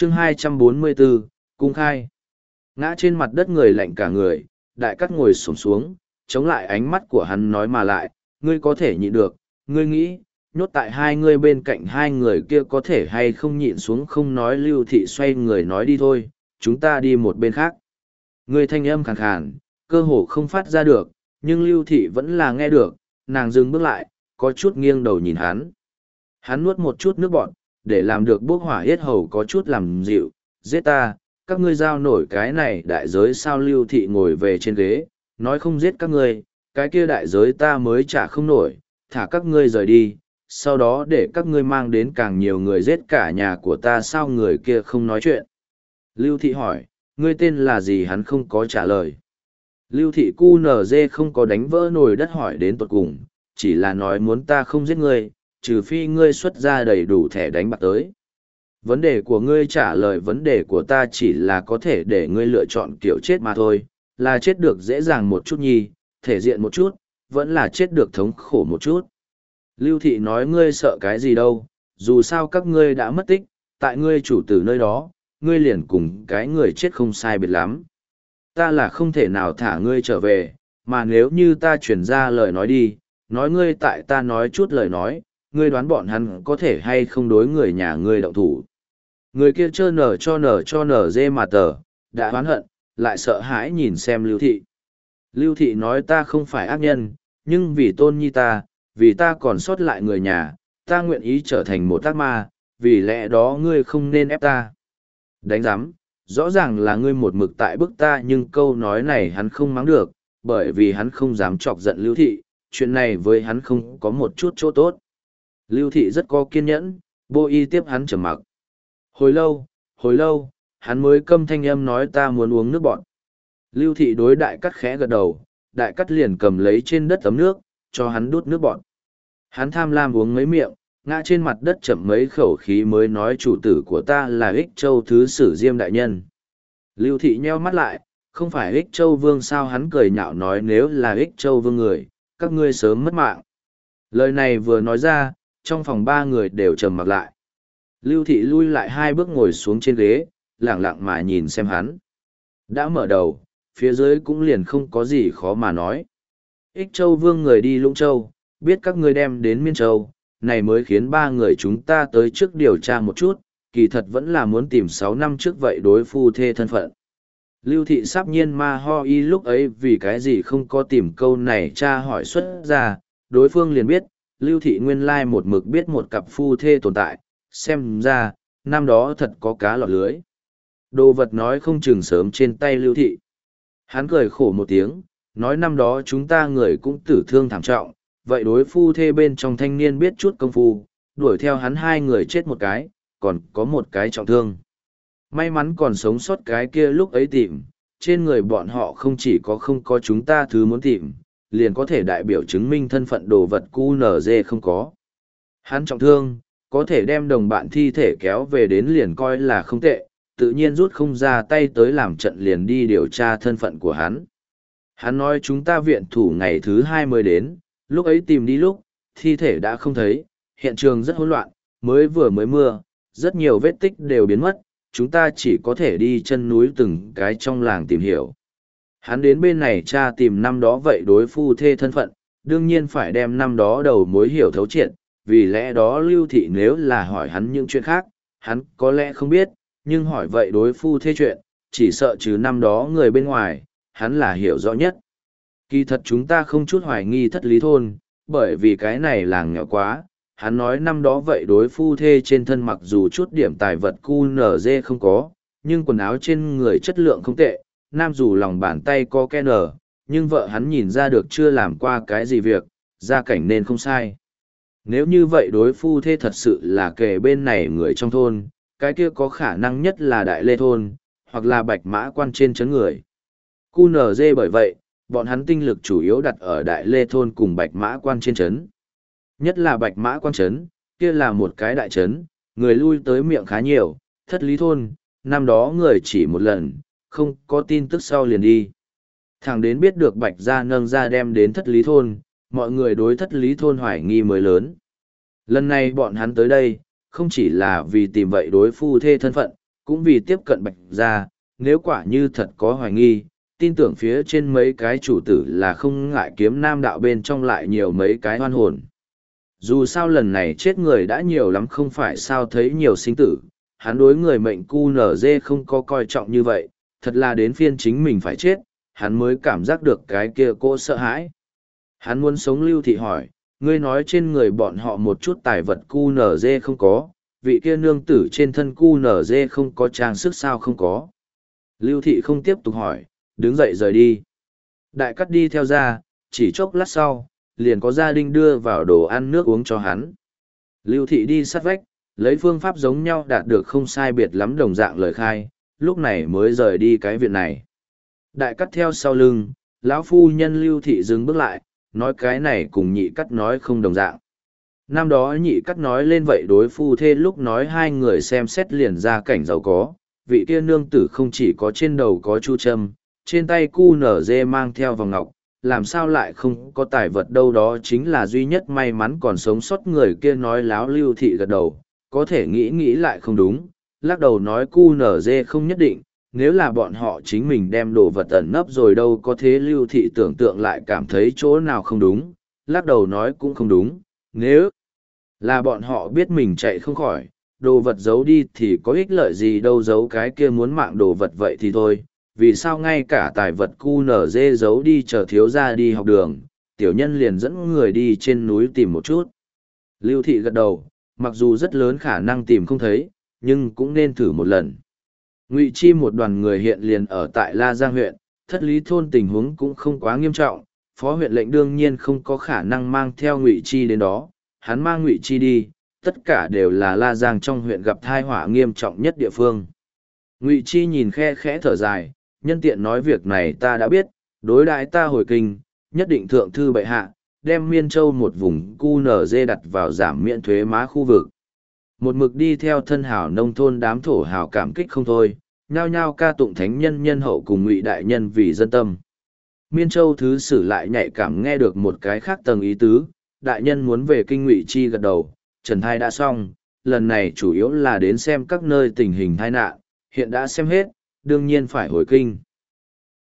chương 244, cung khai. Ngã trên mặt đất người lạnh cả người, đại cắt ngồi xổm xuống, chống lại ánh mắt của hắn nói mà lại, ngươi có thể nhịn được, ngươi nghĩ, nhốt tại hai ngươi bên cạnh hai người kia có thể hay không nhịn xuống không nói. Lưu Thị xoay người nói đi thôi, chúng ta đi một bên khác. Ngươi thanh âm khàn khàn, cơ hồ không phát ra được, nhưng Lưu Thị vẫn là nghe được, nàng dừng bước lại, có chút nghiêng đầu nhìn hắn. Hắn nuốt một chút nước bọt, để làm được bốc hỏa yết hầu có chút làm dịu, giết ta, các ngươi giao nổi cái này đại giới sao? Lưu Thị ngồi về trên ghế, nói không giết các ngươi, cái kia đại giới ta mới trả không nổi, thả các ngươi rời đi, sau đó để các ngươi mang đến càng nhiều người giết cả nhà của ta. Sao người kia không nói chuyện? Lưu Thị hỏi, ngươi tên là gì? Hắn không có trả lời. Lưu Thị QNZ không có đánh vỡ nồi đất hỏi đến tột cùng, chỉ là nói muốn ta không giết ngươi, trừ phi ngươi xuất ra đầy đủ thẻ đánh bạc tới. Vấn đề của ngươi trả lời vấn đề của ta chỉ là có thể để ngươi lựa chọn kiểu chết mà thôi, là chết được dễ dàng một chút nhi, thể diện một chút, vẫn là chết được thống khổ một chút. Lưu Thị nói, ngươi sợ cái gì đâu, dù sao các ngươi đã mất tích, tại ngươi chủ tử nơi đó, ngươi liền cùng cái người chết không sai biệt lắm. Ta là không thể nào thả ngươi trở về, mà nếu như ta chuyển ra lời nói đi, nói ngươi tại ta nói chút lời nói, ngươi đoán bọn hắn có thể hay không đối người nhà ngươi động thủ. Người kia trơ nở cho nở dê mà tờ, đã oán hận, lại sợ hãi nhìn xem Lưu Thị. Lưu Thị nói, ta không phải ác nhân, nhưng vì tôn nhi ta, vì ta còn sót lại người nhà, ta nguyện ý trở thành một ác ma, vì lẽ đó ngươi không nên ép ta. Đánh giám, rõ ràng là ngươi một mực tại bức ta, nhưng câu nói này hắn không mắng được, bởi vì hắn không dám chọc giận Lưu Thị, chuyện này với hắn không có một chút chỗ tốt. Lưu Thị rất có kiên nhẫn, vô y tiếp hắn trầm mặc. Hồi lâu, hắn mới câm thanh âm nói, ta muốn uống nước bọt. Lưu Thị đối đại cắt khẽ gật đầu, đại cắt liền cầm lấy trên đất ấm nước, cho hắn đút nước bọt. Hắn tham lam uống mấy miệng, ngã trên mặt đất chậm mấy khẩu khí mới nói, chủ tử của ta là Ích Châu Thứ Sử Diêm đại nhân. Lưu Thị nheo mắt lại, không phải Ích Châu Vương sao? Hắn cười nhạo nói, nếu là Ích Châu Vương người, các ngươi sớm mất mạng. Lời này vừa nói ra, trong phòng ba người đều trầm mặc lại. Lưu Thị lui lại hai bước ngồi xuống trên ghế, lẳng lặng mà nhìn xem hắn. Đã mở đầu, phía dưới cũng liền không có gì khó mà nói. Ích Châu Vương người đi Lũng Châu, biết các ngươi đem đến Miên Châu, này mới khiến ba người chúng ta tới trước điều tra một chút, kỳ thật vẫn là muốn tìm 6 năm trước vậy đối phu thê thân phận. Lưu Thị sắp nhiên ma ho y lúc ấy vì cái gì không có tìm câu này tra hỏi xuất ra, đối phương liền biết, Lưu Thị nguyên lai một mực biết một cặp phu thê tồn tại, xem ra, năm đó thật có cá lọt lưới. Đồ vật nói không chừng sớm trên tay Lưu Thị. Hắn cười khổ một tiếng, nói năm đó chúng ta người cũng tử thương thảm trọng, vậy đối phu thê bên trong thanh niên biết chút công phu, đuổi theo hắn hai người chết một cái, còn có một cái trọng thương. May mắn còn sống sót cái kia lúc ấy tìm, trên người bọn họ không chỉ có không có chúng ta thứ muốn tìm, liền có thể đại biểu chứng minh thân phận đồ vật QNZ không có. Hắn trọng thương, có thể đem đồng bạn thi thể kéo về đến liền coi là không tệ, tự nhiên rút không ra tay tới làm trận liền đi điều tra thân phận của hắn. Hắn nói chúng ta viện thủ ngày thứ 2 mới đến, lúc ấy tìm đi lúc, thi thể đã không thấy, hiện trường rất hỗn loạn, mới mưa, rất nhiều vết tích đều biến mất, chúng ta chỉ có thể đi chân núi từng cái trong làng tìm hiểu. Hắn đến bên này tra tìm năm đó vậy đối phu thê thân phận, đương nhiên phải đem năm đó đầu mối hiểu thấu triệt, vì lẽ đó Lưu Thị nếu là hỏi hắn những chuyện khác, hắn có lẽ không biết, nhưng hỏi vậy đối phu thê chuyện, chỉ sợ trừ năm đó người bên ngoài, hắn là hiểu rõ nhất. Kỳ thật chúng ta không chút hoài nghi Thất Lý Thôn, bởi vì cái này làng nghèo quá, hắn nói năm đó vậy đối phu thê trên thân mặc dù chút điểm tài vật QNZ không có, nhưng quần áo trên người chất lượng không tệ, nam dù lòng bàn tay có ke nở, nhưng vợ hắn nhìn ra được chưa làm qua cái gì việc, gia cảnh nên không sai. Nếu như vậy đối phu thê thật sự là kề bên này người trong thôn, cái kia có khả năng nhất là Đại Lê Thôn, hoặc là Bạch Mã Quan trên chấn người. QNZ bởi vậy, bọn hắn tinh lực chủ yếu đặt ở Đại Lê Thôn cùng Bạch Mã Quan trên chấn. Nhất là Bạch Mã Quan trấn, kia là một cái đại trấn, người lui tới miệng khá nhiều, Thất Lý Thôn, năm đó người chỉ một lần, không có tin tức sau liền đi. Thẳng đến biết được Bạch Gia nâng ra đem đến Thất Lý Thôn, mọi người đối Thất Lý Thôn hoài nghi mới lớn. Lần này bọn hắn tới đây, không chỉ là vì tìm vậy đối phu thê thân phận, cũng vì tiếp cận Bạch gia, nếu quả như thật có hoài nghi, tin tưởng phía trên mấy cái chủ tử là không ngại kiếm nam đạo bên trong lại nhiều mấy cái oan hồn. Dù sao lần này chết người đã nhiều lắm không phải sao thấy nhiều sinh tử, hắn đối người mệnh QNZ không có coi trọng như vậy, thật là đến phiên chính mình phải chết, hắn mới cảm giác được cái kia cô sợ hãi. Hắn muốn sống. Lưu Thị hỏi, ngươi nói trên người bọn họ một chút tài vật QNZ không có, vị kia nương tử trên thân QNZ không có trang sức sao không có. Lưu Thị không tiếp tục hỏi, đứng dậy rời đi. Đại cắt đi theo ra, chỉ chốc lát sau, liền có gia đình đưa vào đồ ăn nước uống cho hắn. Lưu Thị đi sát vách, lấy phương pháp giống nhau đạt được không sai biệt lắm đồng dạng lời khai, lúc này mới rời đi cái viện này. Đại cắt theo sau lưng, lão phu nhân Lưu Thị dừng bước lại, nói cái này cùng nhị cắt nói không đồng dạng. Năm đó nhị cắt nói lên vậy đối phu thê lúc nói hai người xem xét liền ra cảnh giàu có, vị kia nương tử không chỉ có trên đầu có chu trâm, trên tay cu nở dê mang theo vòng ngọc, làm sao lại không có tài vật đâu, đó chính là duy nhất may mắn còn sống sót. Người kia nói láo. Lưu Thị gật đầu, có thể nghĩ lại không đúng, lắc đầu nói cu nở dê không nhất định, nếu là bọn họ chính mình đem đồ vật ẩn nấp rồi đâu có thế. Lưu Thị tưởng tượng lại cảm thấy chỗ nào không đúng, lắc đầu nói cũng không đúng, nếu là bọn họ biết mình chạy không khỏi, đồ vật giấu đi thì có ích lợi gì đâu, giấu cái kia muốn mạng đồ vật vậy thì thôi, vì sao ngay cả tài vật QNZ giấu đi chờ thiếu gia đi học đường, tiểu nhân liền dẫn người đi trên núi tìm một chút. Lưu Thị gật đầu, mặc dù rất lớn khả năng tìm không thấy, nhưng cũng nên thử một lần. Ngụy Chi một đoàn người hiện liền ở tại La Giang huyện, Thất Lý thôn tình huống cũng không quá nghiêm trọng, phó huyện lệnh đương nhiên không có khả năng mang theo Ngụy Chi đến đó, hắn mang Ngụy Chi đi, tất cả đều là La Giang trong huyện gặp tai họa nghiêm trọng nhất địa phương. Ngụy Chi nhìn khe khẽ thở dài, nhân tiện nói việc này ta đã biết, đối đãi ta hồi kinh, nhất định thượng thư bệ hạ, đem Miên Châu một vùng QNZ đặt vào giảm miễn thuế má khu vực. Một mực đi theo thân hảo nông thôn đám thổ hảo cảm kích không thôi, nhao nhao ca tụng thánh nhân nhân hậu cùng Ngụy đại nhân vì dân tâm. Miên Châu thứ sử lại nhạy cảm nghe được một cái khác tầng ý tứ, đại nhân muốn về kinh. Ngụy Chi gật đầu, trần thai đã xong, lần này chủ yếu là đến xem các nơi tình hình tai nạn, hiện đã xem hết, đương nhiên phải hồi kinh.